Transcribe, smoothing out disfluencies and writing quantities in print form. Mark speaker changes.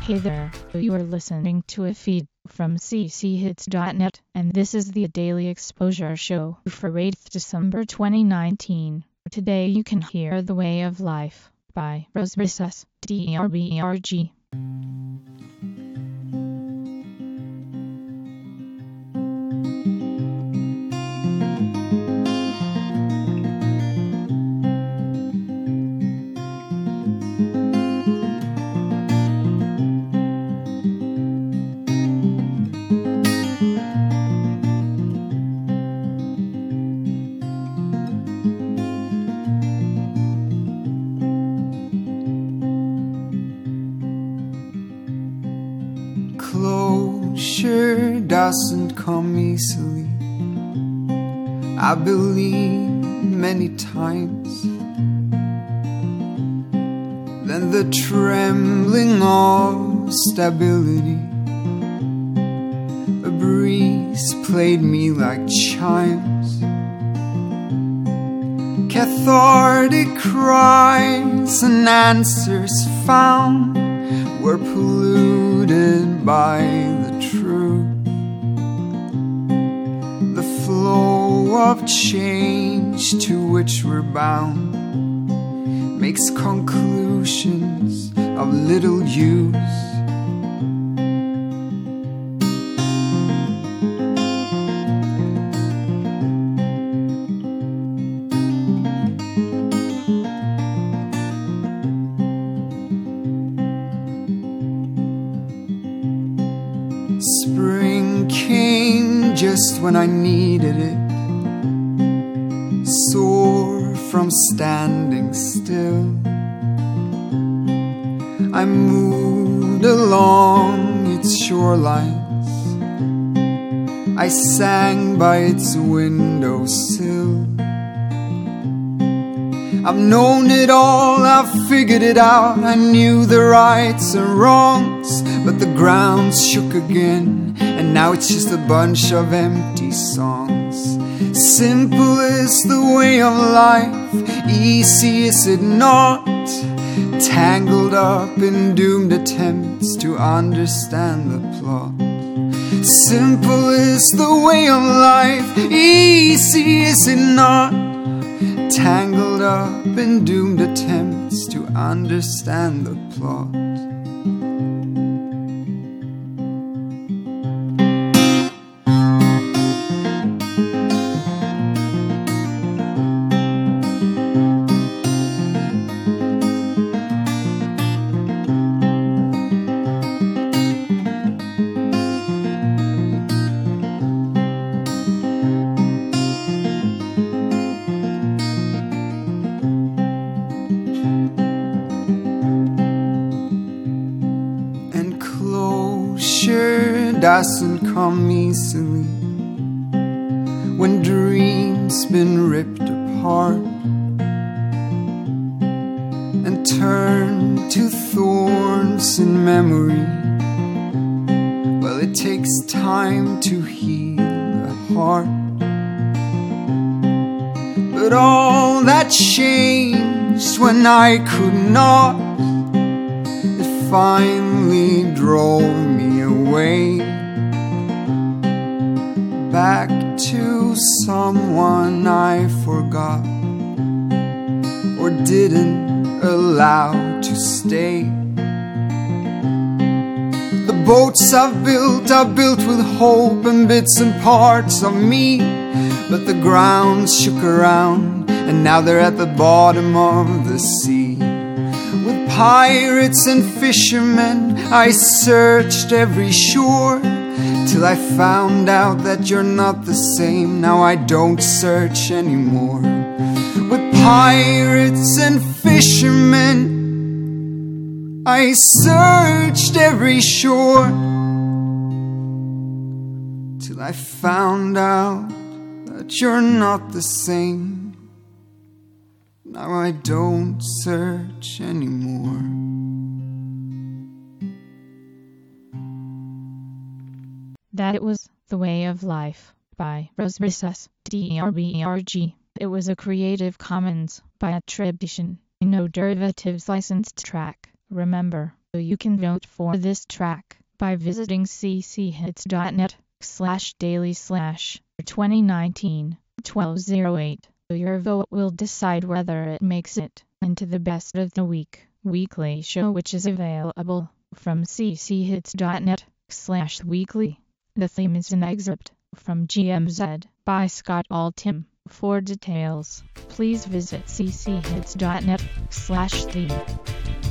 Speaker 1: Hey there, you are listening to a feed from cchits.net, and this is the Daily Exposure Show for 8th December 2019. Today you can hear The Way of Life by Rose Recess, DRBRG.
Speaker 2: Closure doesn't come easily. I believe many times. Then the trembling of stability. A breeze played me like chimes. Cathartic cries and answers found were polluted by the truth. The flow of change to which we're bound makes conclusions of little use. Spring came just when I needed it, sore from standing still. I moved along its shorelines, I sang by its windowsill. I've known it all, I've figured it out. I knew the rights and wrongs, but the ground shook again, and now it's just a bunch of empty songs. Simple is the way of life, easy is it not? Tangled up in doomed attempts to understand the plot. Simple is the way of life, easy is it not? Tangled up in doomed attempts to understand the plot. Closure doesn't come easily when dreams been ripped apart and turned to thorns in memory. Well, it takes time to heal the heart, but all that changed when I could not. It finally drove me away, back to someone I forgot or didn't allow to stay. The boats I've built with hope and bits and parts of me, but the ground shook around and now they're at the bottom of the sea. With pirates and fishermen I searched every shore, till I found out that you're not the same. Now I don't search anymore. With pirates and fishermen I searched every shore, till I found out that you're not the same. Now I don't search anymore.
Speaker 1: That was The Way of Life by Rose Recess, DRBRG. It was a Creative Commons by attribution, no derivatives licensed track. Remember, You can vote for this track by visiting cchits.net/daily/2019-1208. Your vote will decide whether it makes it into the Best of the Week weekly show, which is available from cchits.net/weekly. The theme is an excerpt from GMZ by Scott Altham. For details, please visit cchits.net/theme.